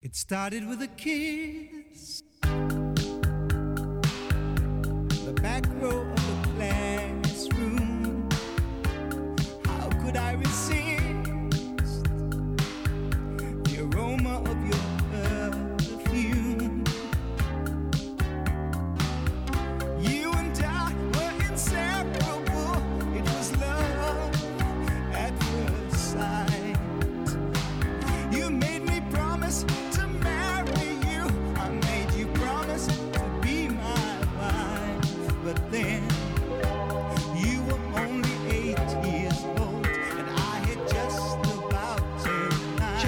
It started with a kiss. The back row of the classroom. How could I resist the aroma of your perfume? You and I were inseparable. It was love at first sight. You made me promise to marry you. I made you promise to be my wife. But then you were only 8 years old, and I had just about turned 9.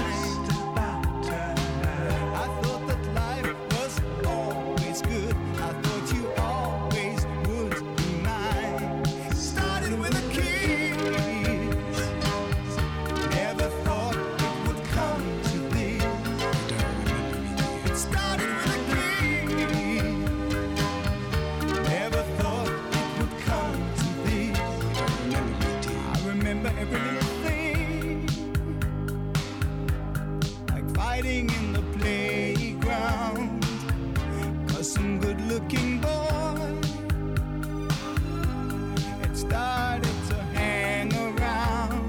I thought that life was always good. I thought you always would be mine. Started with a kiss. Never thought it would come to this. It started with a kiss. Never thought it would come to this. I remember every little thing, like fighting in the playground, 'cause some good-looking boy had started to hang around.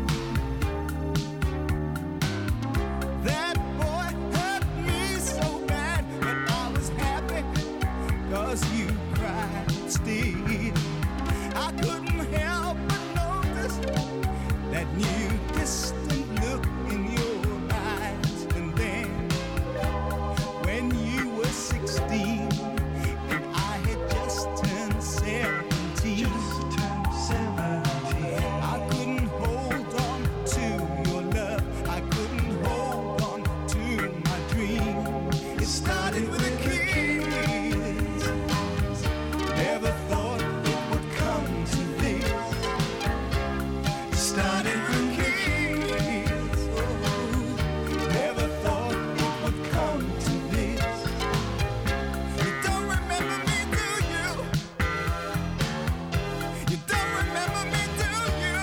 That boy hurt me so bad, but I was happy 'cause you cried still. I couldn't help but notice that new distant look in your eyes. And then when you were 16 and I had just turned 17, I couldn't hold on to your love. I couldn't hold on to my dream. It started with a kiss. Never thought it would come to this. Started with a kiss. Oh, never thought it would come to this. You don't remember me, do you? You don't remember me, do you?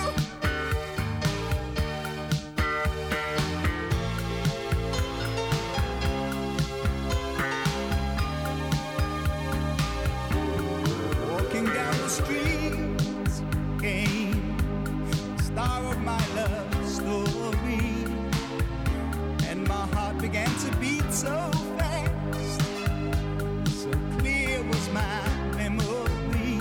Walking down the streets came the star of my love story, and my heart began to beat so fast, so clear was my memory.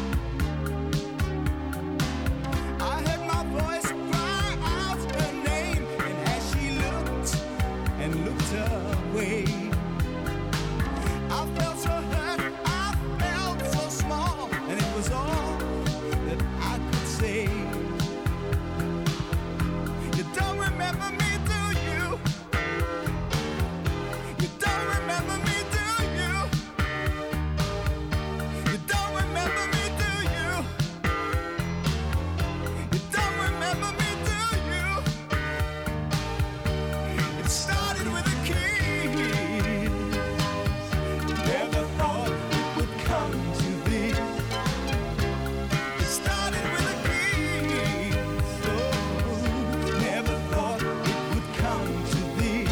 I heard my voice cry out her name, and as she looked and looked away, I felt so hurt, I felt so small, and it was all that I could say. You don't remember me, do you? You don't remember me, do you? You don't remember me, do you? You don't remember me, do you? It started with a kiss. Never thought it would come to this. It started with a kiss. Oh, never thought it would come to this.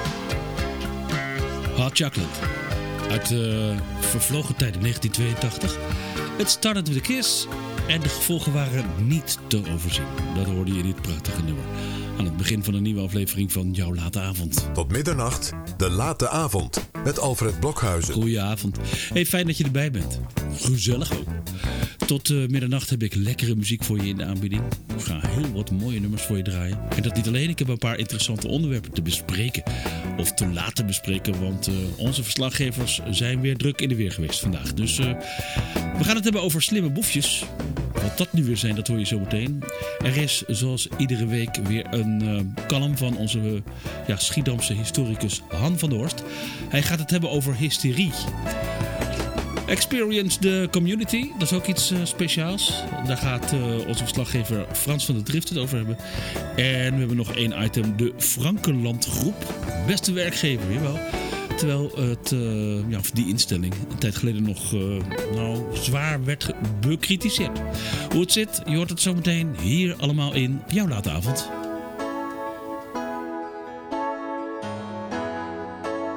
Hot Chocolate. Uit vervlogen tijd in 1982. Het started with a kiss. En de gevolgen waren niet te overzien. Dat hoorde je in dit prachtige nummer. Aan het begin van een nieuwe aflevering van Jouw Late Avond. Tot middernacht, de late avond. Met Alfred Blokhuizen. Goedenavond. Hey, fijn dat je erbij bent. Gezellig ook. Tot middernacht heb ik lekkere muziek voor je in de aanbieding. Ik ga heel wat mooie nummers voor je draaien. En dat niet alleen, ik heb een paar interessante onderwerpen te bespreken. Of te laten bespreken, want onze verslaggevers zijn weer druk in de weer geweest vandaag. Dus we gaan het hebben over slimme boefjes. Wat dat nu weer zijn, dat hoor je zo meteen. Er is zoals iedere week weer een column van onze Schiedamse historicus Han van der Horst. Hij gaat het hebben over hysterie. Experience the Community, dat is ook iets speciaals. Daar gaat onze verslaggever Frans van der Drift het over hebben. En we hebben nog één item, de Frankenland Groep. Beste werkgever, jawel. Terwijl die instelling een tijd geleden nog zwaar werd bekritiseerd. Hoe het zit, je hoort het zo meteen hier allemaal in Jouw Late Avond.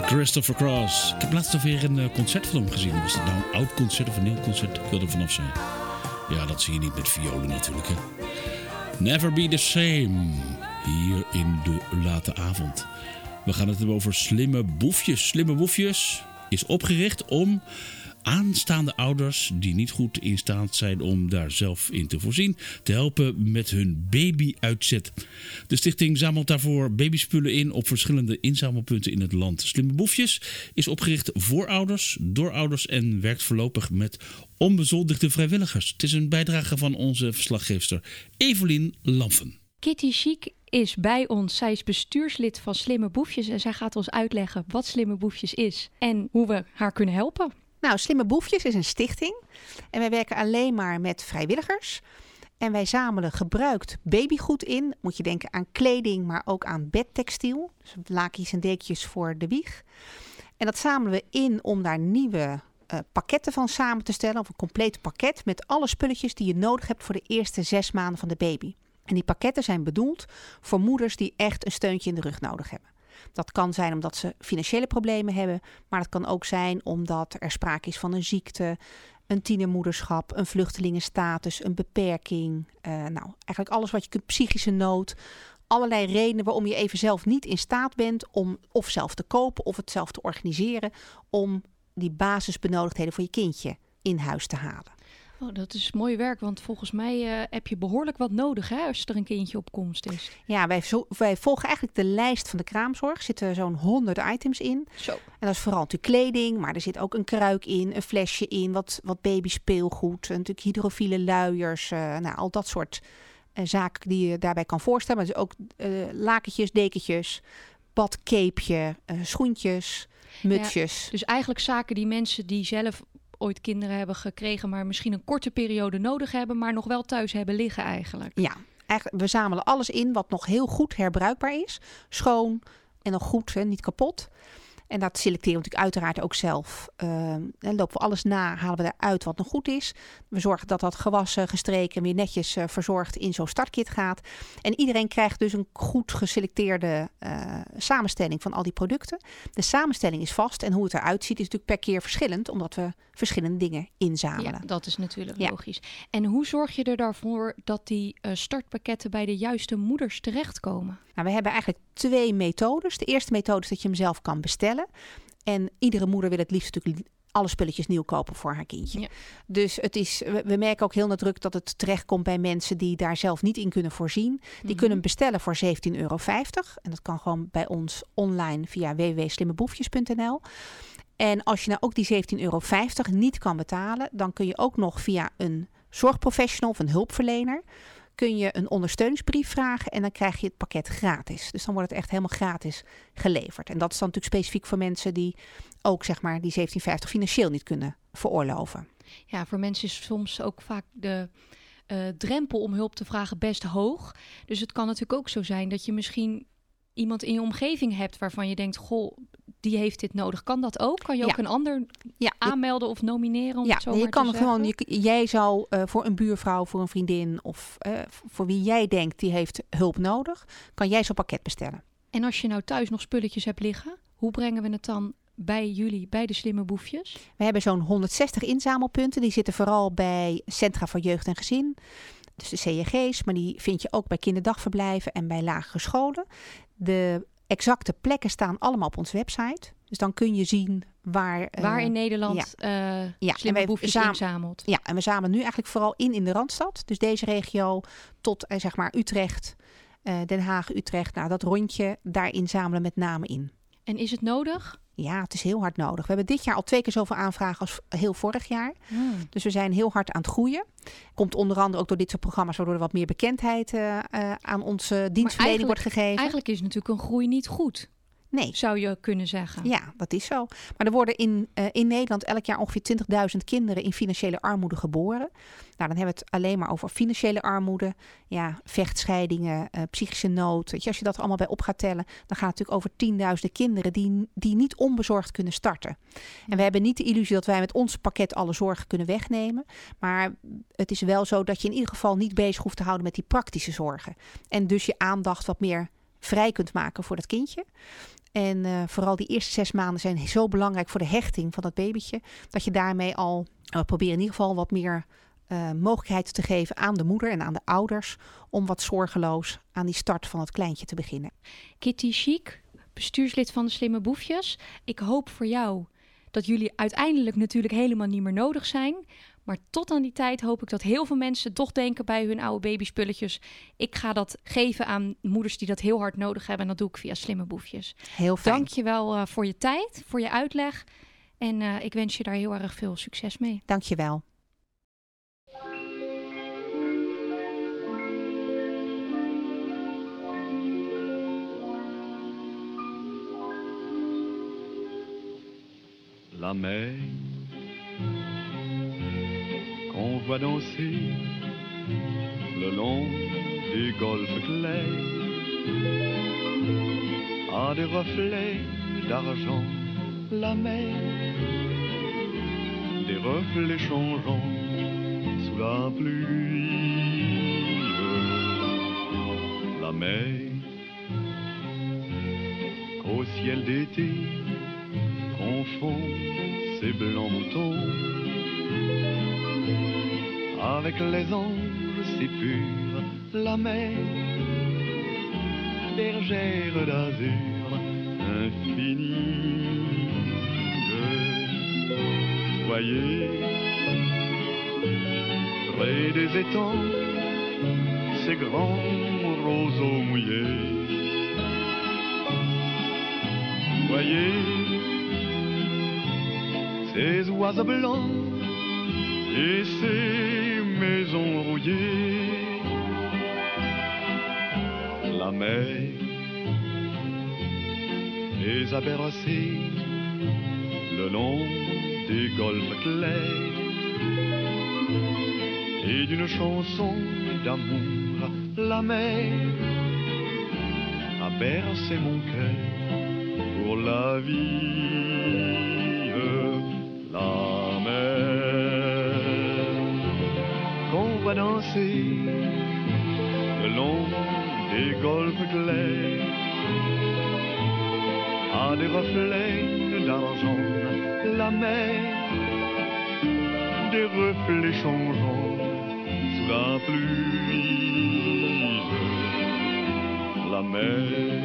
Christopher Cross. Ik heb laatst alweer een concert van hem gezien. Was het nou een oud concert of een nieuw concert? Ik wil er vanaf zijn. Ja, dat zie je niet met violen natuurlijk, hè. Never Be The Same. Hier in de late avond. We gaan het hebben over Slimme Boefjes. Slimme Boefjes is opgericht om aanstaande ouders die niet goed in staat zijn om daar zelf in te voorzien, te helpen met hun babyuitzet. De stichting zamelt daarvoor babyspullen in op verschillende inzamelpunten in het land. Slimme Boefjes is opgericht voor ouders, door ouders en werkt voorlopig met onbezoldigde vrijwilligers. Het is een bijdrage van onze verslaggeefster Evelien Lamfen. Kitty Chic is bij ons. Zij is bestuurslid van Slimme Boefjes en zij gaat ons uitleggen wat Slimme Boefjes is en hoe we haar kunnen helpen. Nou, Slimme Boefjes is een stichting en wij werken alleen maar met vrijwilligers. En wij zamelen gebruikt babygoed in. Moet je denken aan kleding, maar ook aan bedtextiel. Dus laakjes en dekjes voor de wieg. En dat zamelen we in om daar nieuwe pakketten van samen te stellen. Of een compleet pakket met alle spulletjes die je nodig hebt voor de eerste 6 maanden van de baby. En die pakketten zijn bedoeld voor moeders die echt een steuntje in de rug nodig hebben. Dat kan zijn omdat ze financiële problemen hebben, maar het kan ook zijn omdat er sprake is van een ziekte, een tienermoederschap, een vluchtelingenstatus, een beperking. Eigenlijk alles wat je kunt, psychische nood. Allerlei redenen waarom je even zelf niet in staat bent om of zelf te kopen of het zelf te organiseren om die basisbenodigdheden voor je kindje in huis te halen. Oh, dat is mooi werk, want volgens mij heb je behoorlijk wat nodig, hè, als er een kindje op komst is. Ja, wij volgen eigenlijk de lijst van de kraamzorg. Er zitten zo'n 100 items in. Zo. En dat is vooral natuurlijk kleding, maar er zit ook een kruik in, een flesje in, wat babyspeelgoed, natuurlijk hydrofiele luiers, al dat soort zaken die je daarbij kan voorstellen. Maar dus ook lakentjes, dekentjes, badcapeje, schoentjes, mutsjes. Ja, dus eigenlijk zaken die mensen die zelf ooit kinderen hebben gekregen, maar misschien een korte periode nodig hebben, maar nog wel thuis hebben liggen eigenlijk. Ja, eigenlijk, we zamelen alles in wat nog heel goed herbruikbaar is. Schoon en nog goed, niet kapot. En dat selecteren we natuurlijk uiteraard ook zelf. Dan lopen we alles na, halen we eruit wat nog goed is. We zorgen dat dat gewassen, gestreken, weer netjes verzorgd in zo'n startkit gaat. En iedereen krijgt dus een goed geselecteerde samenstelling van al die producten. De samenstelling is vast en hoe het eruit ziet is natuurlijk per keer verschillend, omdat we verschillende dingen inzamelen. Ja, dat is natuurlijk logisch. En hoe zorg je er daarvoor dat die startpakketten bij de juiste moeders terechtkomen? Nou, we hebben eigenlijk 2 methodes. De eerste methode is dat je hem zelf kan bestellen. En iedere moeder wil het liefst natuurlijk alle spulletjes nieuw kopen voor haar kindje. Ja. Dus we merken ook heel nadrukkelijk dat het terechtkomt bij mensen die daar zelf niet in kunnen voorzien. Die kunnen hem bestellen voor €17,50. En dat kan gewoon bij ons online via www.slimmeboefjes.nl. En als je nou ook die €17,50 niet kan betalen, dan kun je ook nog via een zorgprofessional of een hulpverlener kun je een ondersteuningsbrief vragen en dan krijg je het pakket gratis. Dus dan wordt het echt helemaal gratis geleverd. En dat is dan natuurlijk specifiek voor mensen die ook zeg maar die €17,50 financieel niet kunnen veroorloven. Ja, voor mensen is soms ook vaak de drempel om hulp te vragen best hoog. Dus het kan natuurlijk ook zo zijn dat je misschien iemand in je omgeving hebt waarvan je denkt, goh, die heeft dit nodig. Kan dat ook? Kan je ook een ander aanmelden of nomineren? Om het zo maar te zeggen? Jij zou voor een buurvrouw, voor een vriendin of voor wie jij denkt die heeft hulp nodig, kan jij zo'n pakket bestellen. En als je nou thuis nog spulletjes hebt liggen, hoe brengen we het dan bij jullie, bij de Slimme Boefjes? We hebben zo'n 160 inzamelpunten. Die zitten vooral bij Centra voor Jeugd en Gezin. Dus de CJG's, maar die vind je ook bij kinderdagverblijven en bij lagere scholen. De exacte plekken staan allemaal op onze website. Dus dan kun je zien waar in Nederland Slimme Boefjes inzamelt. Ja, en we zamelen nu eigenlijk vooral in de Randstad. Dus deze regio tot zeg maar Utrecht, Den Haag, Utrecht. Nou, dat rondje, daarin zamelen met name in. En is het nodig? Ja, het is heel hard nodig. We hebben dit jaar al 2 keer zoveel aanvragen als heel vorig jaar. Dus we zijn heel hard aan het groeien. Komt onder andere ook door dit soort programma's, waardoor er wat meer bekendheid aan onze dienstverlening wordt gegeven. Eigenlijk is natuurlijk een groei niet goed. Nee. Zou je kunnen zeggen. Ja, dat is zo. Maar er worden in Nederland elk jaar ongeveer 20.000 kinderen in financiële armoede geboren. Nou, dan hebben we het alleen maar over financiële armoede. Ja, vechtscheidingen, psychische nood. Weet je, als je dat allemaal bij op gaat tellen, dan gaat het natuurlijk over 10.000 kinderen die niet onbezorgd kunnen starten. En we hebben niet de illusie dat wij met ons pakket alle zorgen kunnen wegnemen. Maar het is wel zo dat je in ieder geval niet bezig hoeft te houden met die praktische zorgen. En dus je aandacht wat meer vrij kunt maken voor dat kindje. En vooral die eerste 6 maanden zijn zo belangrijk voor de hechting van dat babytje. Dat je daarmee al probeert in ieder geval wat meer mogelijkheid te geven aan de moeder en aan de ouders. Om wat zorgeloos aan die start van het kleintje te beginnen. Kitty Chic, bestuurslid van de Slimme Boefjes. Ik hoop voor jou dat jullie uiteindelijk natuurlijk helemaal niet meer nodig zijn. Maar tot aan die tijd hoop ik dat heel veel mensen toch denken bij hun oude babyspulletjes. Ik ga dat geven aan moeders die dat heel hard nodig hebben. En dat doe ik via Slimme Boefjes. Heel fijn. Dank je wel voor je tijd, voor je uitleg. En ik wens je daar heel erg veel succes mee. Dank je wel. La mer qu'on voit danser le long des golfes clairs a des reflets d'argent. La mer, des reflets changeants sous la pluie. La mer qu'au ciel d'été confond ces blancs moutons avec les anges si purs. La mer, bergère d'azur infinie. Voyez, près des étangs, ces grands roseaux mouillés. Voyez, ces oiseaux blancs et ces maisons rouillées. La mer les a bercés le long des golfes clairs et d'une chanson d'amour. La mer a bercé mon cœur pour la vie. La mer qu'on voit danser le long des golfes clairs a des reflets d'argent. La mer, des reflets changeants sous la pluie. La mer,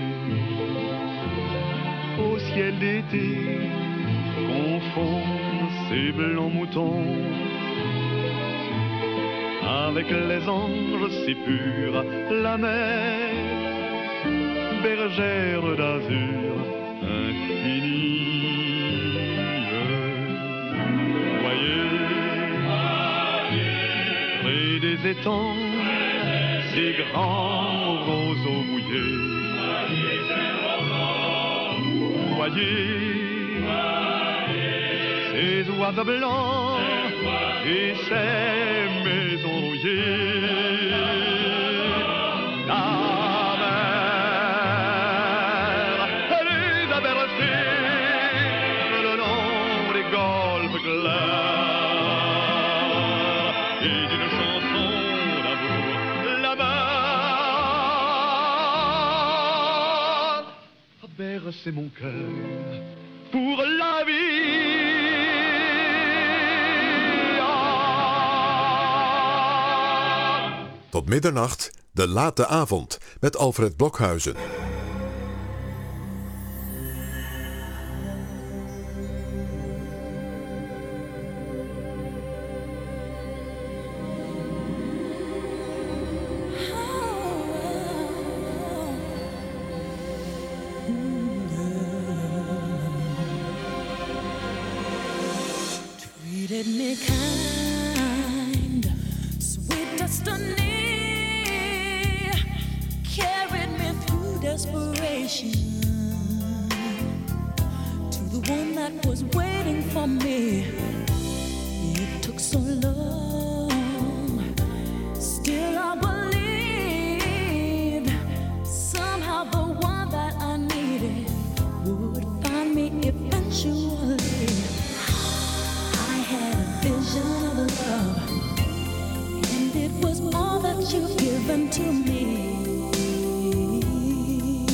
au ciel d'été, confond ces blancs moutons avec les anges si purs. La mer, bergère d'azur infinie. Près des étangs, ces grands roseaux mouillés. Voyez, ces oiseaux blancs et ces maisons rouillées. La mer, elle les a bercés le long des golfes clairs et d'une chanson d'amour. La mer a bercé mon cœur pour la vie. Tot middernacht, de late avond met Alfred Blokhuizen. Treated me kind, sweet destiny, carried me through desperation to the one that was waiting for me. It took so long, still I believed somehow the one that I needed would find me eventually. Vision of love, and it was all that you've given to me.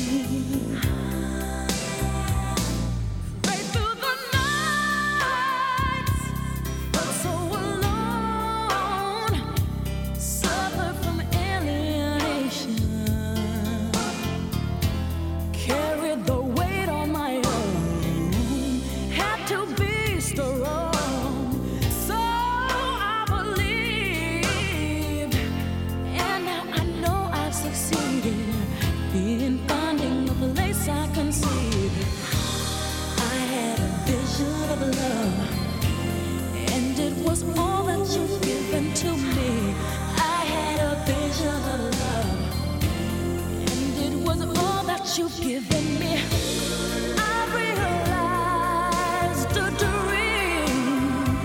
you've given me. I realize the dream,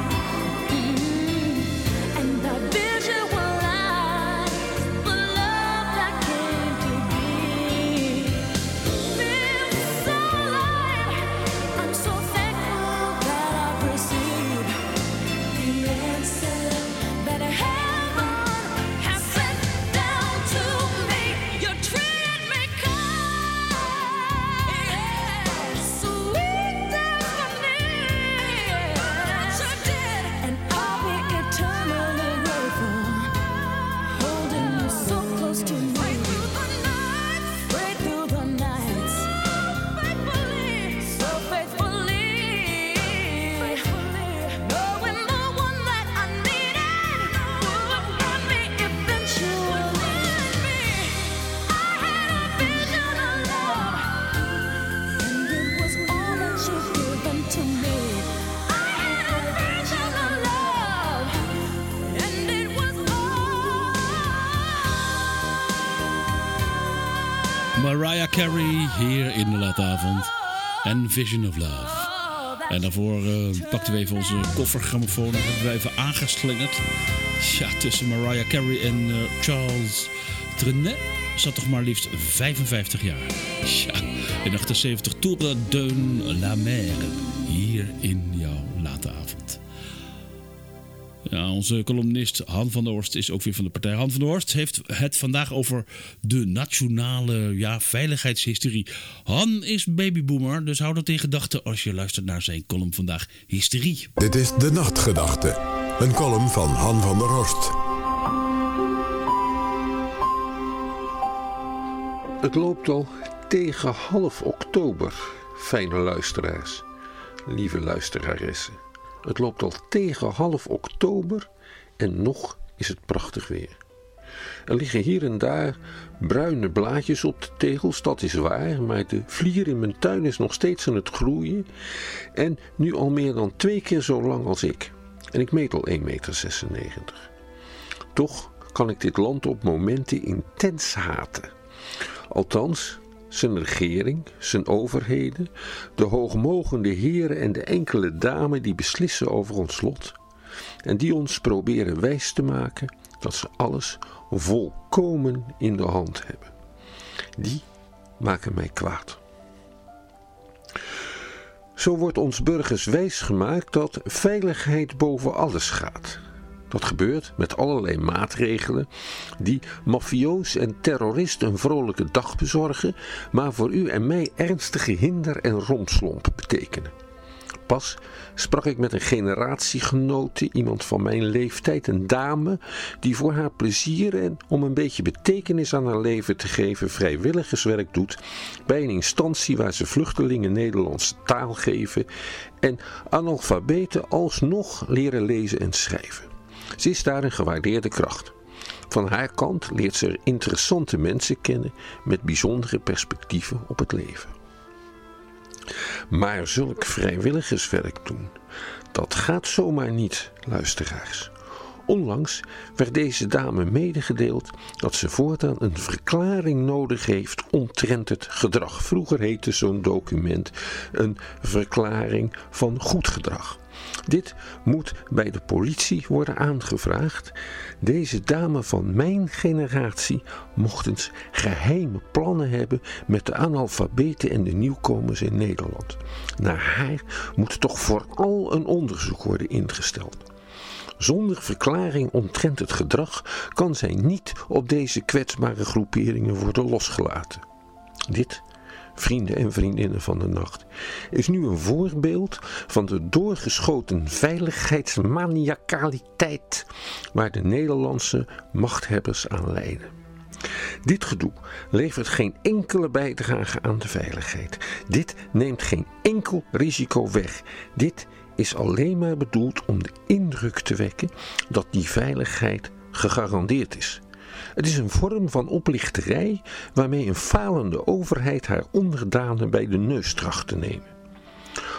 and I visualize the love that came to be. Feels so alive. I'm so thankful that I've received the answer that heaven has sent down to me. You treat me kind, sweet destiny. You did, and I'll be eternally grateful. Holding you so close to me, right through the nights, so faithfully, knowing the one that I needed would find me eventually. I had a vision of love, and it was all that you've given to me. I had a vision of love, and it was Mariah Carey hier in de late avond. En Vision of Love. En daarvoor pakten we even onze koffergrammofoon en hebben we even aangeslingerd. Ja, tussen Mariah Carey en Charles Trenet zat toch maar liefst 55 jaar. Ja, in 78 Tour de la Mer. Hier in jouw late avond. Ja, onze columnist Han van der Horst is ook weer van de partij. Han van der Horst heeft het vandaag over de nationale veiligheidshysterie. Han is babyboomer, dus hou dat in gedachten als je luistert naar zijn column vandaag. Hysterie. Dit is De Nachtgedachte. Een column van Han van der Horst. Het loopt al tegen half oktober, fijne luisteraars, lieve luisteraressen. Het loopt al tegen half oktober en nog is het prachtig weer. Er liggen hier en daar bruine blaadjes op de tegels, dat is waar, maar de vlier in mijn tuin is nog steeds aan het groeien en nu al meer dan 2 keer zo lang als ik. En ik meet al 1,96 meter. Toch kan ik dit land op momenten intens haten. Althans, zijn regering, zijn overheden, de hoogmogende heren en de enkele dame die beslissen over ons lot. En die ons proberen wijs te maken dat ze alles volkomen in de hand hebben. Die maken mij kwaad. Zo wordt ons burgers wijsgemaakt dat veiligheid boven alles gaat. Dat gebeurt met allerlei maatregelen die mafioos en terroristen een vrolijke dag bezorgen, maar voor u en mij ernstige hinder en rompslomp betekenen. Pas sprak ik met een generatiegenote, iemand van mijn leeftijd, een dame die voor haar plezier en om een beetje betekenis aan haar leven te geven vrijwilligerswerk doet bij een instantie waar ze vluchtelingen Nederlandse taal geven en analfabeten alsnog leren lezen en schrijven. Ze is daar een gewaardeerde kracht. Van haar kant leert ze er interessante mensen kennen met bijzondere perspectieven op het leven. Maar zulk vrijwilligerswerk doen, dat gaat zomaar niet, luisteraars. Onlangs werd deze dame medegedeeld dat ze voortaan een verklaring nodig heeft omtrent het gedrag. Vroeger heette zo'n document een verklaring van goed gedrag. Dit moet bij de politie worden aangevraagd. Deze dame van mijn generatie mocht eens geheime plannen hebben met de analfabeten en de nieuwkomers in Nederland. Naar haar moet toch vooral een onderzoek worden ingesteld. Zonder verklaring omtrent het gedrag kan zij niet op deze kwetsbare groeperingen worden losgelaten. Dit, vrienden en vriendinnen van de nacht, is nu een voorbeeld van de doorgeschoten veiligheidsmaniakaliteit waar de Nederlandse machthebbers aan lijden. Dit gedoe levert geen enkele bijdrage aan de veiligheid. Dit neemt geen enkel risico weg. Dit is alleen maar bedoeld om de indruk te wekken dat die veiligheid gegarandeerd is. Het is een vorm van oplichterij waarmee een falende overheid haar onderdanen bij de neus tracht te nemen.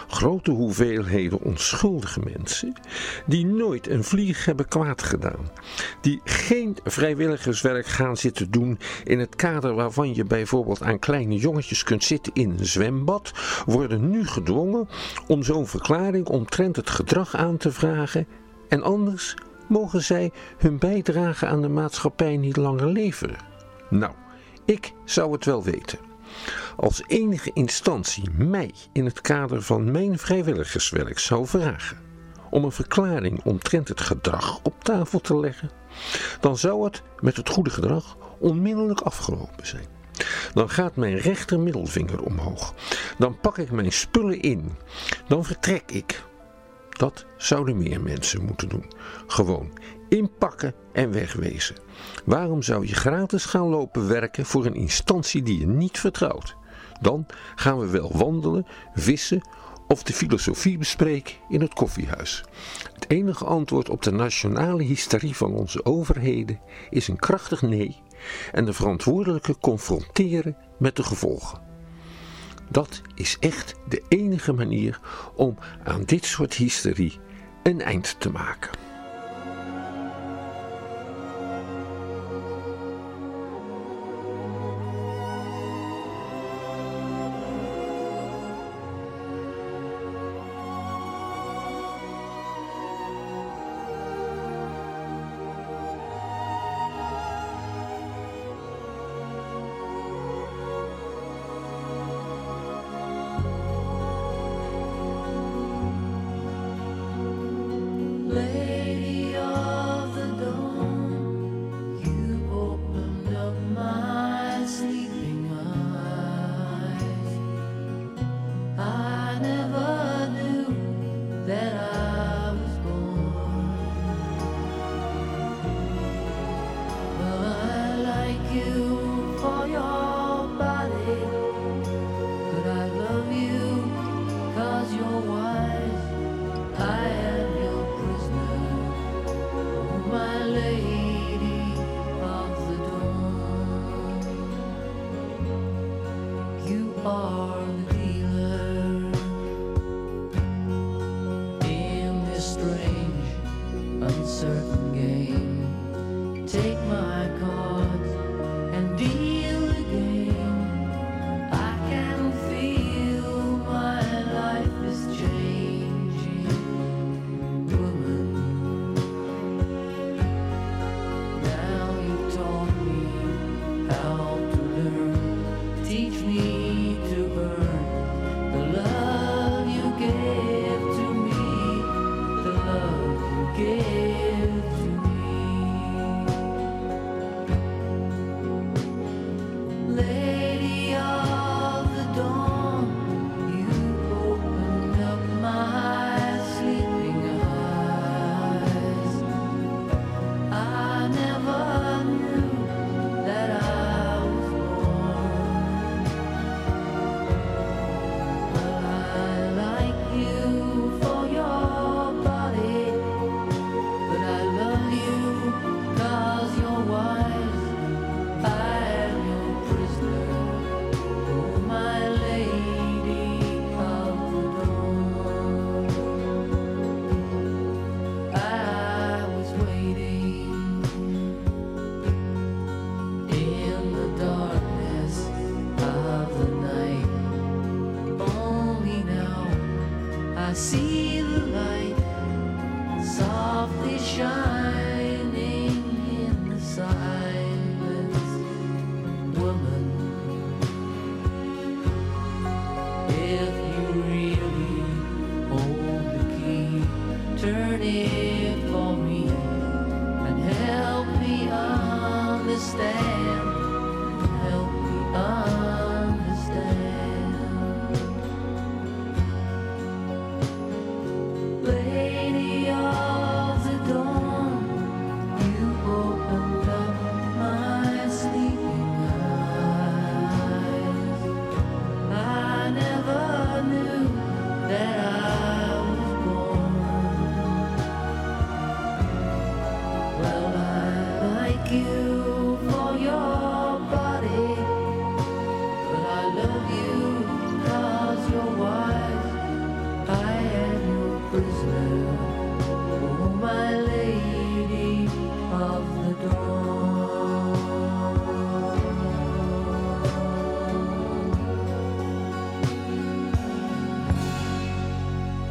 grote hoeveelheden onschuldige mensen die nooit een vlieg hebben kwaad gedaan, die geen vrijwilligerswerk gaan zitten doen in het kader waarvan je bijvoorbeeld aan kleine jongetjes kunt zitten in een zwembad, worden nu gedwongen om zo'n verklaring omtrent het gedrag aan te vragen en anders mogen zij hun bijdrage aan de maatschappij niet langer leveren. Nou, ik zou het wel weten. Als enige instantie mij in het kader van mijn vrijwilligerswerk zou vragen om een verklaring omtrent het gedrag op tafel te leggen, dan zou het met het goede gedrag onmiddellijk afgelopen zijn. Dan gaat mijn rechtermiddelvinger omhoog. Dan pak ik mijn spullen in. Dan vertrek ik. Dat zouden meer mensen moeten doen. Gewoon inpakken en wegwezen. Waarom zou je gratis gaan lopen werken voor een instantie die je niet vertrouwt? Dan gaan we wel wandelen, vissen of de filosofie bespreken in het koffiehuis. Het enige antwoord op de nationale hysterie van onze overheden is een krachtig nee en de verantwoordelijke confronteren met de gevolgen. Dat is echt de enige manier om aan dit soort hysterie een eind te maken. Lady of the dawn, you opened up my sleeping eyes. I never knew that I was born, but I like you for your body, but I love you 'cause you're wise. I am your prisoner, oh my lady of the dawn. You are the dealer in this strange, uncertain game. Take my cards and deal the game. I can feel my life is changing, woman. Now you taught me how to learn. Teach me to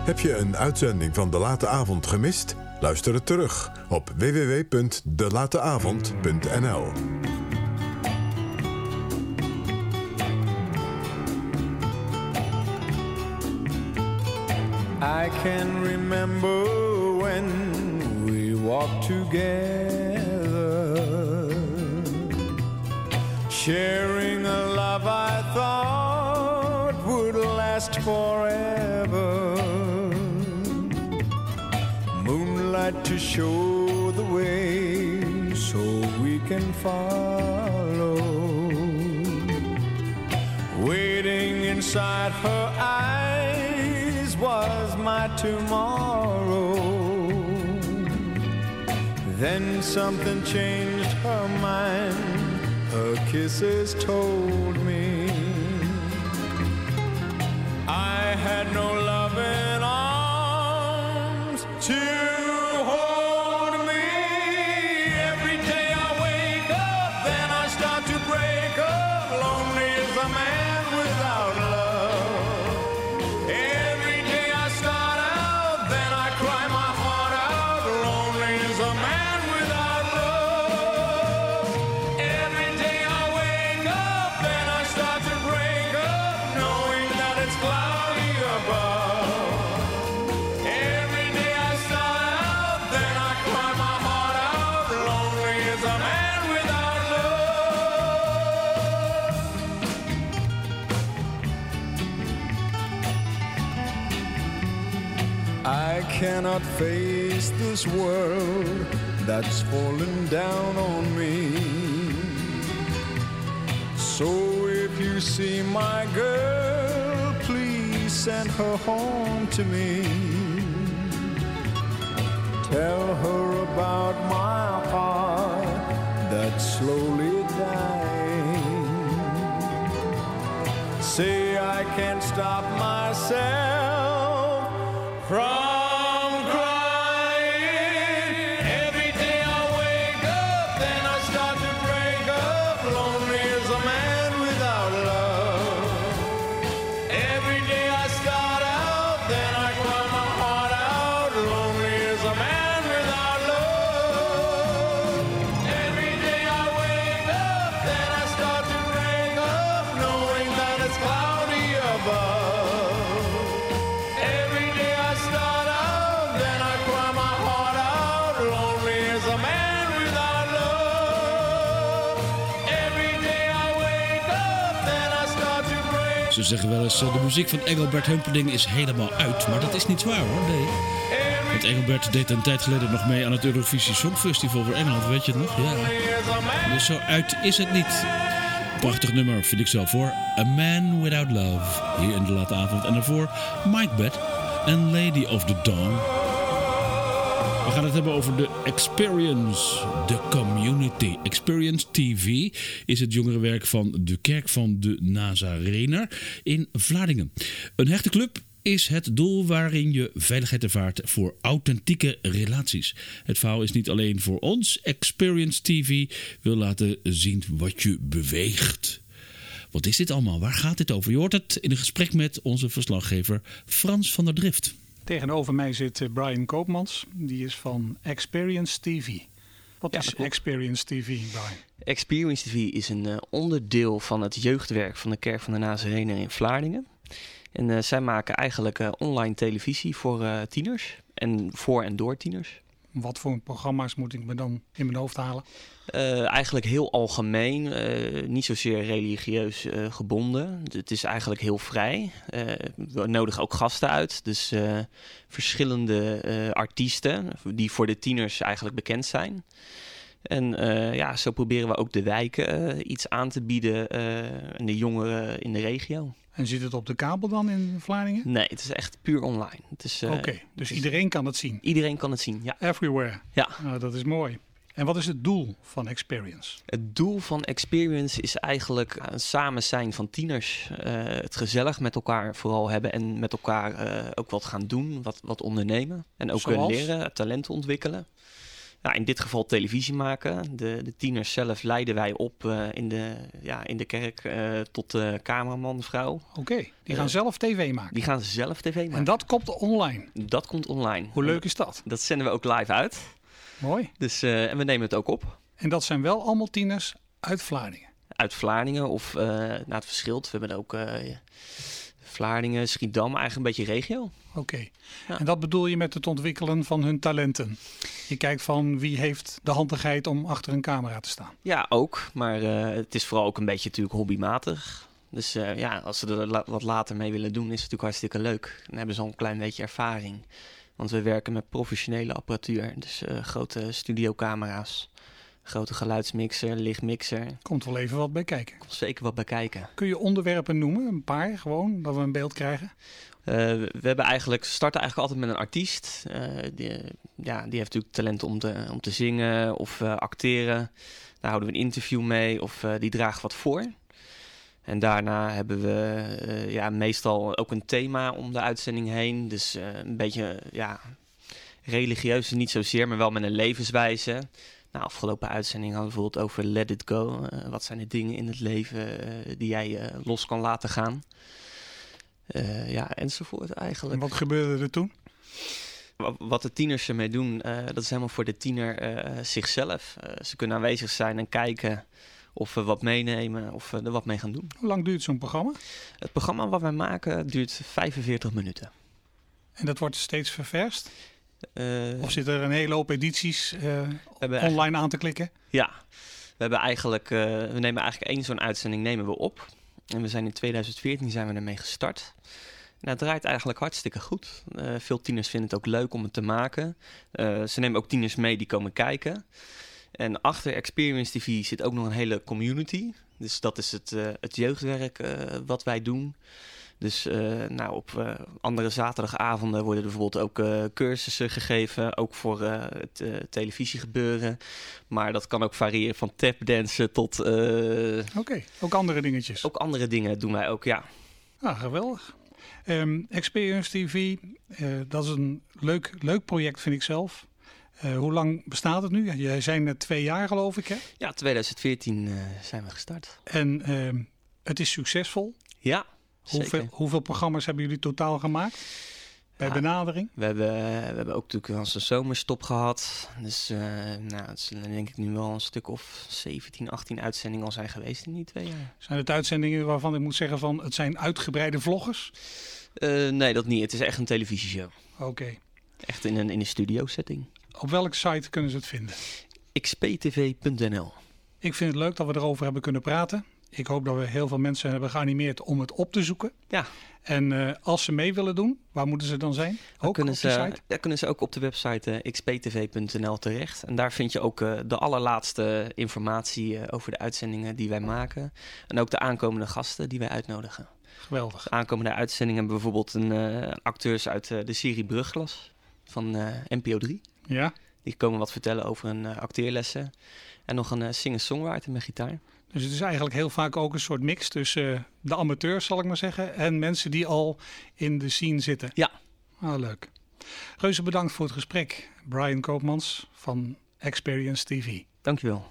Heb je een uitzending van De Late Avond gemist? Luister het terug op www.delateavond.nl. I can remember when we walked together, sharing a love I thought would last forever. Moonlight to show the way so we can follow. Waiting inside her eyes was my tomorrow. Then something changed her mind. Her kisses told me I had no loving arms to hold me. Every day I wake up, then I start to break up. Lonely as a man without love. Every day I start out, then I cry my heart out. Lonely as a man without love. Every day I wake up, then I start to break up, knowing that it's cloudy above. Every day I start out, then I cry my heart out. Lonely as a man without love. I cannot face this world that's fallen down on me. So if you see my girl, please send her home to me. Tell her about my heart that's slowly dying. Say I can't stop myself from crying. Every day I wake up, then I start to break up. Lonely as a man without love. Every day I start out, then I cry my heart out. Lonely as a man without love. Every day I wake up, then I start to break up, knowing that it's cloudy above. Every day I start out, then I cry my heart out. Lonely as a man without love. Every day I wake up, then I start to break. Ze zeggen wel eens, de muziek van Engelbert Humperdinck is helemaal uit. Maar dat is niet waar hoor, nee. Want Engelbert deed een tijd geleden nog mee aan het Eurovisie Songfestival voor Engeland, weet je het nog? Ja. Dus zo uit is het niet. Prachtig nummer, vind ik zelf hoor. A Man Without Love, hier in De Late Avond. En daarvoor Mike Bett en Lady of the Dawn. We gaan het hebben over de Experience, de Community. Experience TV is het jongerenwerk van de Kerk van de Nazarener in Vlaardingen. Een hechte club is het doel waarin je veiligheid ervaart voor authentieke relaties. Het verhaal is niet alleen voor ons. Experience TV wil laten zien wat je beweegt. Wat is dit allemaal? Waar gaat dit over? Je hoort het in een gesprek met onze verslaggever Frans van der Drift. Tegenover mij zit Brian Koopmans. Die is van Experience TV. Wat is Experience TV, Brian? Experience TV is een onderdeel van het jeugdwerk van de Kerk van de Nazarener in Vlaardingen. En zij maken eigenlijk online televisie voor tieners en voor en door tieners. Wat voor programma's moet ik me dan in mijn hoofd halen? Eigenlijk heel algemeen, niet zozeer religieus gebonden. Het is eigenlijk heel vrij. We nodigen ook gasten uit. Dus verschillende artiesten die voor de tieners eigenlijk bekend zijn. En zo proberen we ook de wijken iets aan te bieden en de jongeren in de regio. En zit het op de kabel dan in Vlaardingen? Nee, het is echt puur online. Oké, dus iedereen kan het zien? Iedereen kan het zien, ja. Everywhere? Ja. Nou, dat is mooi. En wat is het doel van Experience? Het doel van Experience is eigenlijk een samen zijn van tieners. Het gezellig met elkaar vooral hebben en met elkaar ook wat gaan doen, wat ondernemen. En ook Zoals? leren, talenten ontwikkelen. in dit geval televisie maken. De tieners zelf leiden wij op in de kerk tot cameraman, vrouw. Oké, die gaan zelf tv maken. Die gaan zelf tv maken. En dat komt online? Dat komt online. Hoe leuk is dat? Dat zenden we ook live uit. Mooi. Dus, en we nemen het ook op. En dat zijn wel allemaal tieners uit Vlaardingen? Uit Vlaardingen of het verschilt. We hebben ook Vlaardingen, Schiedam, eigenlijk een beetje regio. Oké. En dat bedoel je met het ontwikkelen van hun talenten? Je kijkt van wie heeft de handigheid om achter een camera te staan? Ja, ook. Maar het is vooral ook een beetje natuurlijk hobbymatig. Dus als ze er wat later mee willen doen, is het natuurlijk hartstikke leuk. Dan hebben ze al een klein beetje ervaring. Want we werken met professionele apparatuur. Dus grote studiocamera's, grote geluidsmixer, lichtmixer. Komt wel even wat bij kijken. Komt zeker wat bij kijken. Kun je onderwerpen noemen? Een paar gewoon, dat we een beeld krijgen? We starten eigenlijk altijd met een artiest. Die heeft natuurlijk talent om te zingen of acteren. Daar houden we een interview mee of die draagt wat voor. En daarna hebben we meestal ook een thema om de uitzending heen. Dus een beetje religieus niet zozeer, maar wel met een levenswijze. Afgelopen uitzending hadden we bijvoorbeeld over Let It Go. Wat zijn de dingen in het leven die jij los kan laten gaan? Enzovoort eigenlijk. En wat gebeurde er toen? Wat de tieners ermee doen, dat is helemaal voor de tiener zichzelf. Ze kunnen aanwezig zijn en kijken of we wat meenemen of er wat mee gaan doen. Hoe lang duurt zo'n programma? Het programma wat wij maken duurt 45 minuten. En dat wordt steeds ververst? Of zit er een hele hoop edities online aan te klikken? Ja, we nemen eigenlijk één zo'n uitzending nemen we op. En we zijn in 2014 zijn we ermee gestart. En het draait eigenlijk hartstikke goed. Veel tieners vinden het ook leuk om het te maken. Ze nemen ook tieners mee die komen kijken. En achter Experience TV zit ook nog een hele community. Dus dat is het jeugdwerk wat wij doen. Dus op andere zaterdagavonden worden er bijvoorbeeld ook cursussen gegeven. Ook voor het televisiegebeuren. Maar dat kan ook variëren van tapdansen tot... Oké, ook andere dingetjes. Ook andere dingen doen wij ook, ja. Ah, geweldig. Experience TV, dat is een leuk project vind ik zelf. Hoe lang bestaat het nu? Jij zei net 2 jaar geloof ik, hè? Ja, 2014 zijn we gestart. En het is succesvol? Ja. Hoeveel programma's hebben jullie totaal gemaakt? Bij benadering? We hebben ook natuurlijk onze zomerstop gehad. Dus het zullen denk ik nu wel een stuk of 17, 18 uitzendingen al zijn geweest in die 2 jaar. Zijn het uitzendingen waarvan ik moet zeggen van het zijn uitgebreide vloggers? Nee, dat niet. Het is echt een televisieshow. Oké. Echt in een studio setting. Op welke site kunnen ze het vinden? xptv.nl. Ik vind het leuk dat we erover hebben kunnen praten. Ik hoop dat we heel veel mensen hebben geanimeerd om het op te zoeken. Ja. En als ze mee willen doen, waar moeten ze dan zijn? Ook op die site? Daar kunnen ze ook op de website xptv.nl terecht. En daar vind je ook de allerlaatste informatie over de uitzendingen die wij maken. En ook de aankomende gasten die wij uitnodigen. Geweldig. De aankomende uitzendingen hebben bijvoorbeeld een acteurs uit de serie Brugglas van NPO 3. Ja. Die komen wat vertellen over hun acteerlessen. En nog een singer-songwriter met gitaar. Dus het is eigenlijk heel vaak ook een soort mix tussen de amateurs, zal ik maar zeggen, en mensen die al in de scene zitten. Ja. Ah, leuk. Reuze bedankt voor het gesprek. Brian Koopmans van Experience TV. Dankjewel.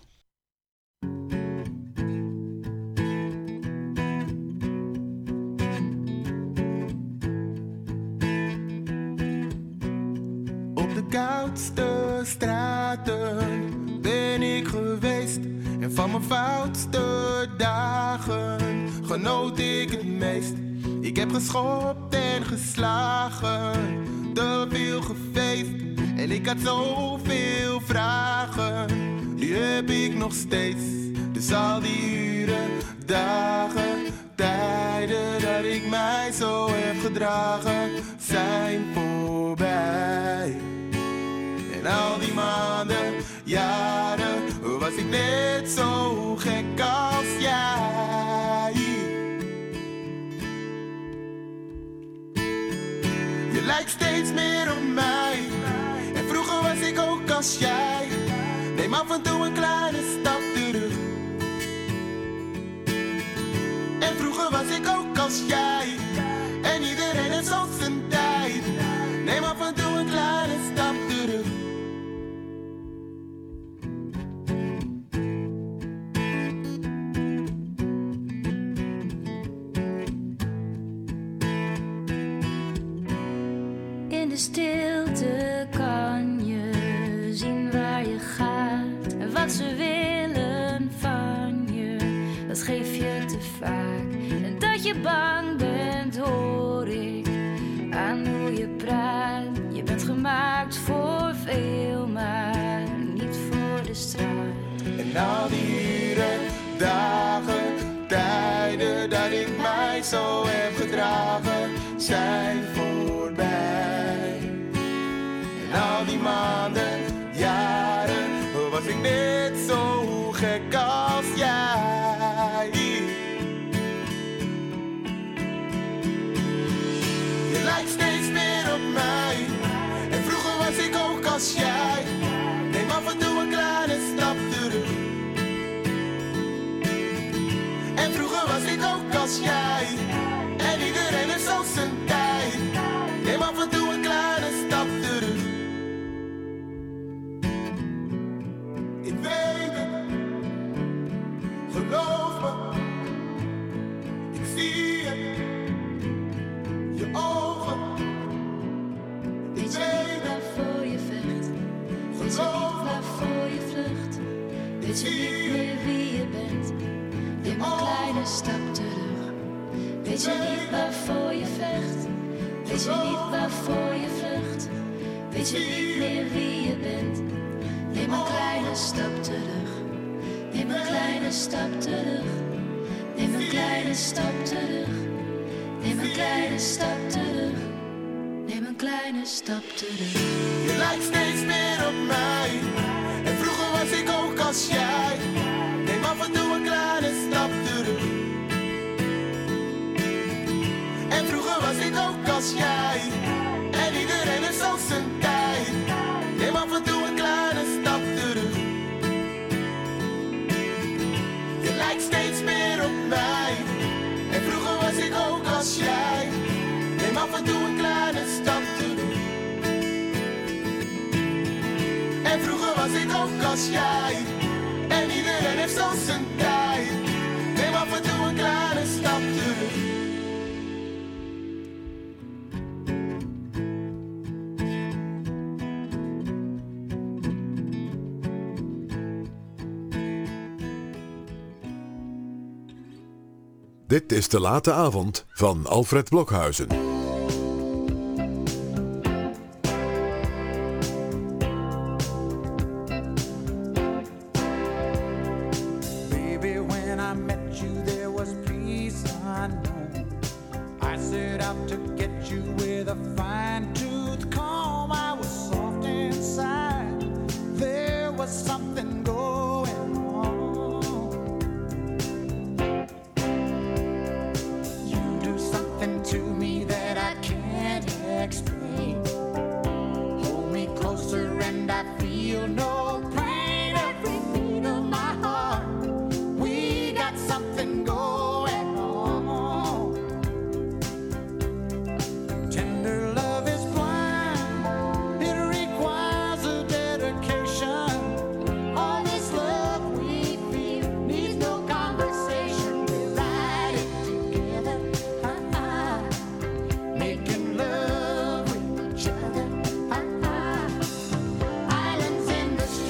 Op de koudste straten ben ik geweest. En van mijn foutste dagen genoot ik het meest. Ik heb geschopt en geslagen, te veel gefeest. En ik had zoveel vragen, die heb ik nog steeds. Dus al die uren, dagen, tijden dat ik mij zo heb gedragen, zijn voorbij. En al die maanden, jaren, was ik net zo gek als jij. Je lijkt steeds meer op mij. En vroeger was ik ook als jij. Neem af en toe een kleine stap terug. En vroeger was ik ook als jij. En iedereen heeft zo zijn tijd. Neem af en toe een kleine stap terug. de stilte kan je zien waar je gaat. En wat ze willen van je, dat geef je te vaak. En dat je bang bent, hoor ik aan hoe je praat. Je bent gemaakt voor veel, maar niet voor de straat. En al die uren, dagen, tijden dat ik mij zo heb gedragen, zijn voorbij. En al die maanden, jaren, was ik net zo gek als jij. Je lijkt steeds meer op mij, en vroeger was ik ook als jij. Neem af en toe een kleine stap terug. En vroeger was ik ook als jij. En iedereen heeft zo zijn tijd. Neem af en toe een kleine stap terug. Ik weet het, geloof me. Ik zie het, je ogen. Weet je niet waarvoor je vecht? Weet je niet waarvoor je vlucht? Weet je niet meer wie je bent? Neem een kleine stap terug. Weet je niet waarvoor je vecht? Weet je niet waarvoor je vlucht? Weet je niet meer wie je bent? Neem een kleine stap terug. Neem een kleine stap terug. Neem een kleine stap terug. Neem een kleine stap terug. Neem een kleine stap terug. Je lijkt steeds meer op mij. En vroeger was ik ook als jij. Neem af en toe een kleine stap terug. En vroeger was ik ook als jij. En iedereen heeft zo zijn tijd. Neem af en toe een kleine stap terug. Je lijkt steeds meer op mij. En vroeger was ik ook als jij. Neem af en toe een kleine stap terug. En vroeger was ik ook als jij. En iedereen heeft zo zijn tijd. Neem af en toe een kleine stap terug. Dit is De Late Avond van Alfred Blokhuizen. Baby, when I met you, there was peace unknown. I set out to get you with a fine-tooth comb. I was soft inside. There was something going on. You do something to me that I can't explain. Hold me closer and I feel no pain. Every beat of my heart, we got something going on. Tender love is blind, it requires a dedication. All this love we feel needs no conversation. We light it together, making love with each other. Islands in the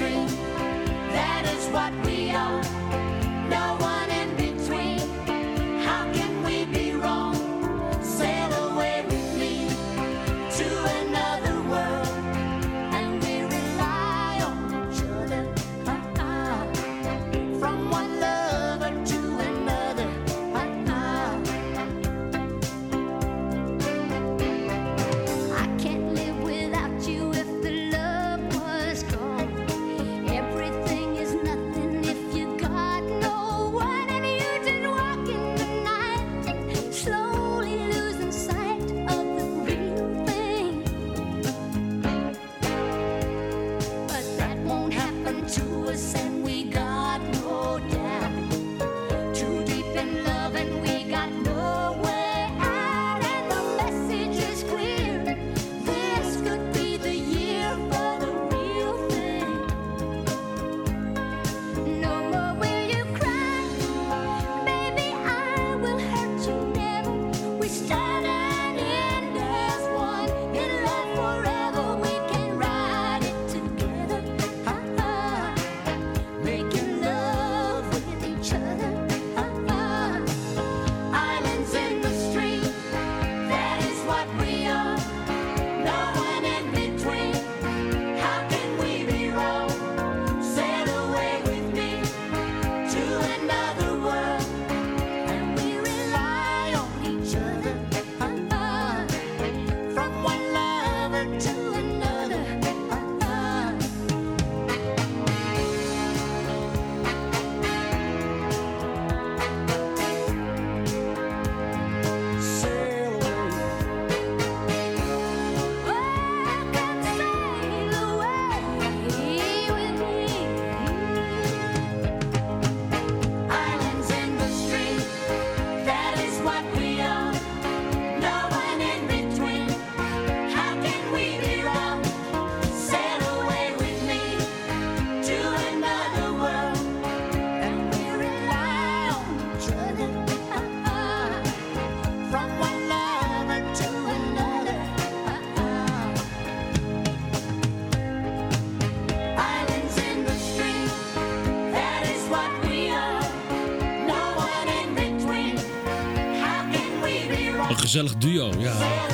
Een gezellig duo, ja.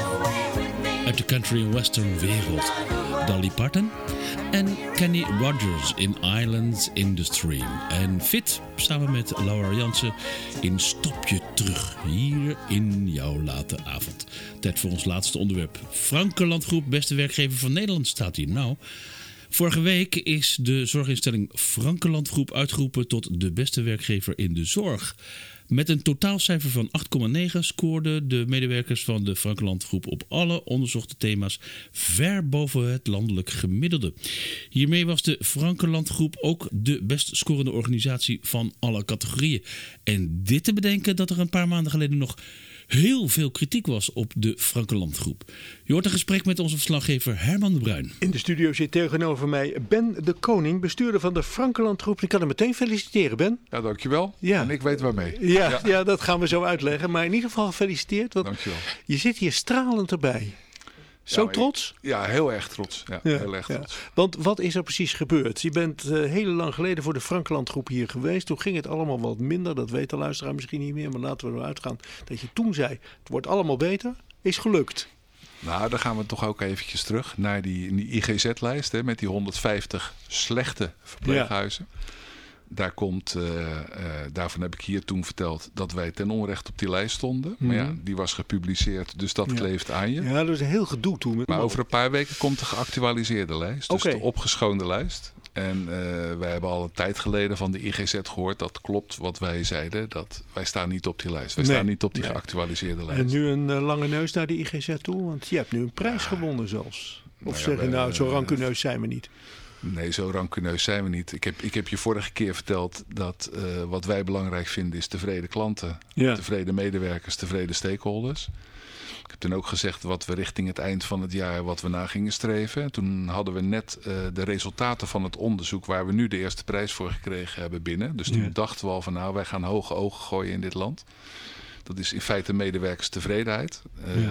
Uit de country en western wereld. Dolly Parton en Kenny Rogers in Islands in the Stream. En Fit samen met Laura Jansen in Stop je terug. Hier in jouw late avond. Tijd voor ons laatste onderwerp. Franke Groep, beste werkgever van Nederland, staat hier. Nou, vorige week is de zorginstelling Franke Groep uitgeroepen tot de beste werkgever in de zorg. Met een totaalcijfer van 8,9 scoorden de medewerkers van de Franke Groep op alle onderzochte thema's ver boven het landelijk gemiddelde. Hiermee was de Franke Groep ook de best scorende organisatie van alle categorieën. En dit te bedenken dat er een paar maanden geleden nog heel veel kritiek was op de Franke Groep. Je hoort een gesprek met onze verslaggever Herman de Bruin. In de studio zit tegenover mij Ben de Koning, bestuurder van de Franke Groep. Ik kan hem meteen feliciteren, Ben. Ja, dankjewel. Ja. En ik weet waarmee. Ja, dat gaan we zo uitleggen. Maar in ieder geval gefeliciteerd. Want dankjewel. Je zit hier stralend erbij. Zo trots? Ja, heel erg trots. Ja, heel erg trots. Want wat is er precies gebeurd? Je bent heel lang geleden voor de Franke Groep hier geweest. Toen ging het allemaal wat minder. Dat weet de luisteraar misschien niet meer. Maar laten we eruit gaan dat je toen zei, het wordt allemaal beter. Is gelukt. Nou, dan gaan we toch ook eventjes terug naar die IGZ-lijst. Met die 150 slechte verpleeghuizen. Ja. Daar komt, daarvan heb ik hier toen verteld dat wij ten onrechte op die lijst stonden. Maar ja, die was gepubliceerd, dus dat kleeft aan je. Ja, dat is een heel gedoe toen. Maar over een paar weken komt de geactualiseerde lijst. Dus de opgeschoonde lijst. En wij hebben al een tijd geleden van de IGZ gehoord. Dat klopt wat wij zeiden. Dat wij staan niet op die lijst. Wij staan niet op die geactualiseerde lijst. En nu een lange neus naar de IGZ toe? Want je hebt nu een prijs gewonnen zelfs. Of zeggen zo rancuneus zijn we niet. Nee, zo rancuneus zijn we niet. Ik heb je vorige keer verteld dat wat wij belangrijk vinden is tevreden klanten, tevreden medewerkers, tevreden stakeholders. Ik heb toen ook gezegd wat we richting het eind van het jaar wat we na gingen streven. Toen hadden we net de resultaten van het onderzoek waar we nu de eerste prijs voor gekregen hebben binnen. Dus toen dachten we al van nou, wij gaan hoge ogen gooien in dit land. Dat is in feite medewerkerstevredenheid.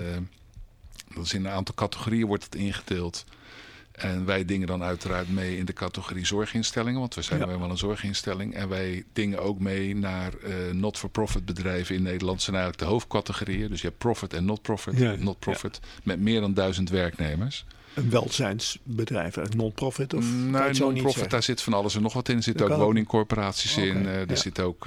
Dat is in een aantal categorieën wordt het ingedeeld. En wij dingen dan uiteraard mee in de categorie zorginstellingen. Want we zijn wel een zorginstelling. En wij dingen ook mee naar not-for-profit bedrijven in Nederland. Dat zijn eigenlijk de hoofdcategorieën. Dus je hebt profit en not-profit. Not-profit met meer dan 1000 werknemers. Een welzijnsbedrijf, non-profit? Of nee, non-profit, daar zit van alles en nog wat in. Er zitten ook woningcorporaties in. Er zit ook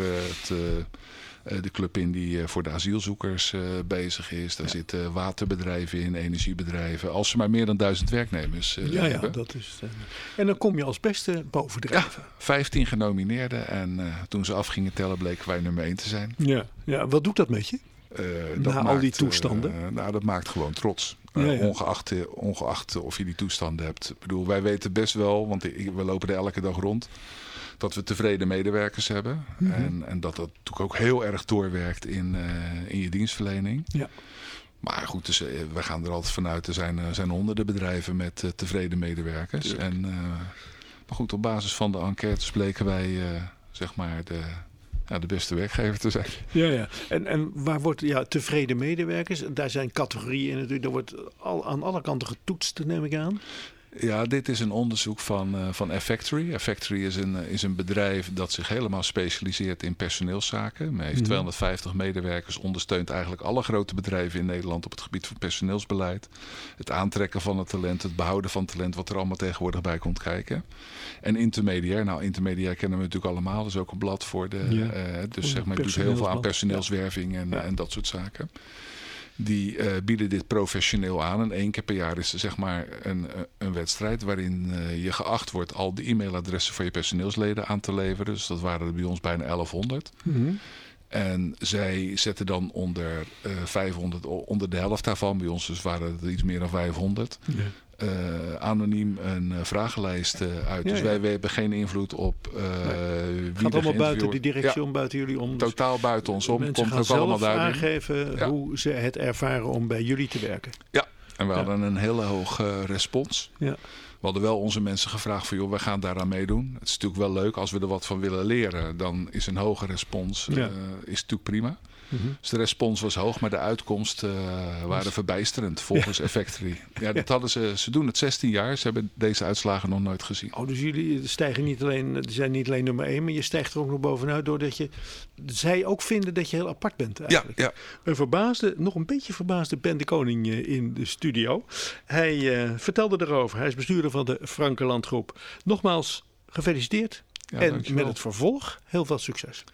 de club in die voor de asielzoekers bezig is. Daar zitten waterbedrijven in, energiebedrijven. Als ze maar meer dan 1000 werknemers hebben. Dat is en dan kom je als beste bovendrijven. 15 genomineerden. En toen ze af gingen tellen bleken wij nummer 1 te zijn. Ja, wat doet dat met je? Al die toestanden? Dat maakt gewoon trots. Ongeacht of je die toestanden hebt. Ik bedoel, wij weten best wel, want we lopen er elke dag rond, dat we tevreden medewerkers hebben. En dat natuurlijk ook heel erg doorwerkt in je dienstverlening. Ja. Maar goed, dus, we gaan er altijd vanuit. Er zijn honderden bedrijven met tevreden medewerkers. Maar goed, op basis van de enquêtes bleken wij zeg maar de beste werkgever te zijn. Ja. En waar wordt tevreden medewerkers? Daar zijn categorieën in natuurlijk. Daar wordt aan alle kanten getoetst, neem ik aan. Ja, dit is een onderzoek van Effectory. Effectory is een bedrijf dat zich helemaal specialiseert in personeelszaken. Men heeft 250 medewerkers, ondersteunt eigenlijk alle grote bedrijven in Nederland op het gebied van personeelsbeleid. Het aantrekken van het talent, het behouden van talent, wat er allemaal tegenwoordig bij komt kijken. En Intermediair, Intermediair kennen we natuurlijk allemaal. Dat is ook een blad voor dus zeg maar, doet heel veel aan personeelswerving en dat soort zaken. Die bieden dit professioneel aan. En 1 keer per jaar is er zeg maar een wedstrijd waarin je geacht wordt al de e-mailadressen van je personeelsleden aan te leveren. Dus dat waren er bij ons bijna 1100. En zij zetten dan onder 500, onder de helft daarvan, bij ons dus waren het iets meer dan 500. Anoniem een vragenlijst uit. Dus wij hebben geen invloed op wie gaat allemaal buiten de directie om, buiten jullie om. Totaal buiten ons om. Mensen komt gaan ook allemaal zelf duidelijk aangeven hoe ze het ervaren om bij jullie te werken. Ja, en we hadden een hele hoge respons. Ja. We hadden wel onze mensen gevraagd van, wij gaan daaraan meedoen. Het is natuurlijk wel leuk als we er wat van willen leren. Dan is een hoge respons is natuurlijk prima. Dus de respons was hoog, maar de uitkomsten waren verbijsterend volgens Effectory. Ja, dat hadden ze doen het 16 jaar. Ze hebben deze uitslagen nog nooit gezien. Oh, dus jullie stijgen zijn niet alleen nummer 1, maar je stijgt er ook nog bovenuit doordat zij ook vinden dat je heel apart bent eigenlijk. Ja. Een nog een beetje verbaasde Ben de Koning in de studio. Hij vertelde erover. Hij is bestuurder van de Frankenlandgroep. Nogmaals, gefeliciteerd. Ja, en dankjewel. met het vervolg heel veel succes.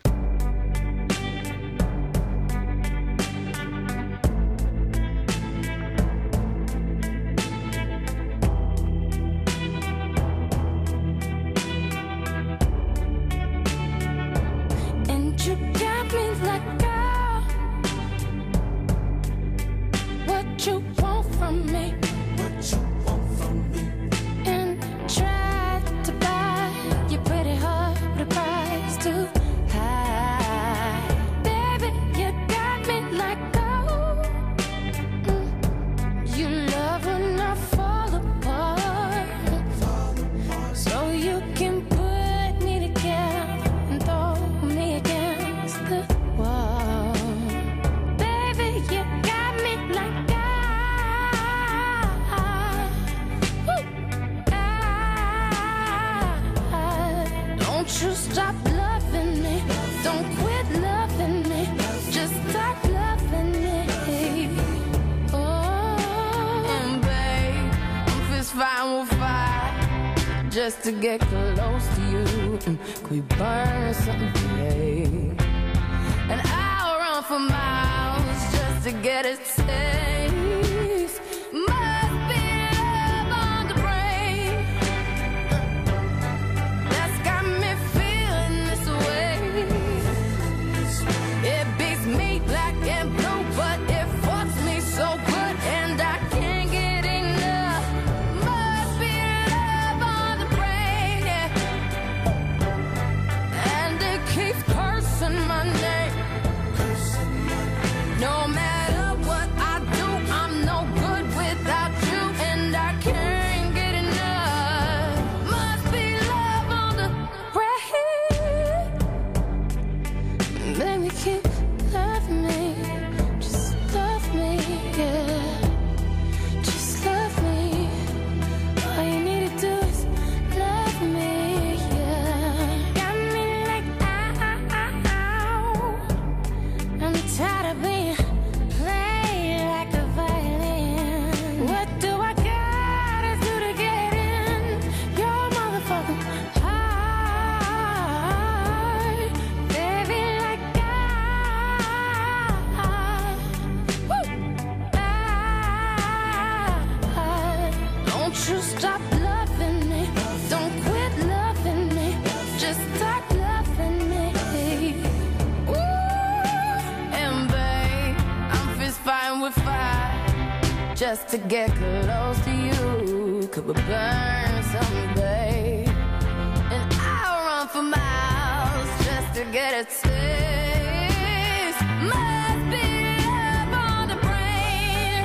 And you got me like, girl, what you want from me? And try to buy your pretty heart with a price too high. Baby, you got me like, oh, you love when I fall apart, so you can put me together and throw me against the wall. Baby, you got me like, don't you stop loving me, don't quit loving me, just stop loving me. Oh, and babe, I'm fist fighting with fire just to get close to you. Could we burn something today? And I'll run for miles just to get a taste. Must be love on the brain that's got me feeling this way. It beats me black and blue, but it fucks me so good, and I can't get enough. Must be love on the brain, yeah. And it keeps cursing my name. No matter what I do, I'm no good without you, and I can't get enough. Must be love on the brain. Baby, keep loving me, just love me, yeah. Just love me. All you need to do is love me, yeah. Got me like, ow. I'm tired of being played like a violin. What do I gotta do to get in your motherfucking heart? Baby, like don't you stop loving me, don't quit loving me, just stop loving me. Ooh, and babe, I'm fist fighting with fire just to get close to you. Could we burn something, babe? And I'll run for miles just to get a taste. Must be love on the brain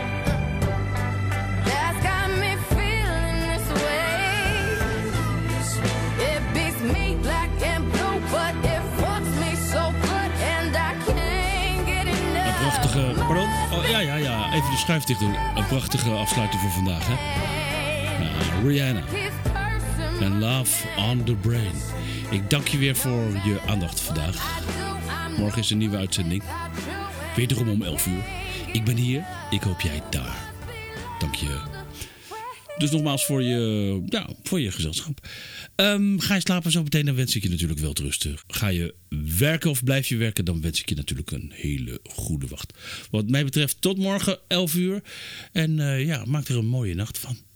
that's got me feeling this way. It beats me black and blue, but it fucks me so good, and I can't get enough. Een prachtige... Pardon? Oh, ja. Even de schuif dicht doen. Een prachtige afsluiting voor vandaag, hè? Ja, Rihanna. En Love on the Brain. Ik dank je weer voor je aandacht vandaag. Morgen is een nieuwe uitzending. Wederom om 11 uur. Ik ben hier. Ik hoop jij daar. Dank je. Dus nogmaals voor je gezelschap. Ga je slapen zo meteen, dan wens ik je natuurlijk wel rustig. Ga je werken of blijf je werken, dan wens ik je natuurlijk een hele goede wacht. Wat mij betreft tot morgen 11 uur. En maak er een mooie nacht van.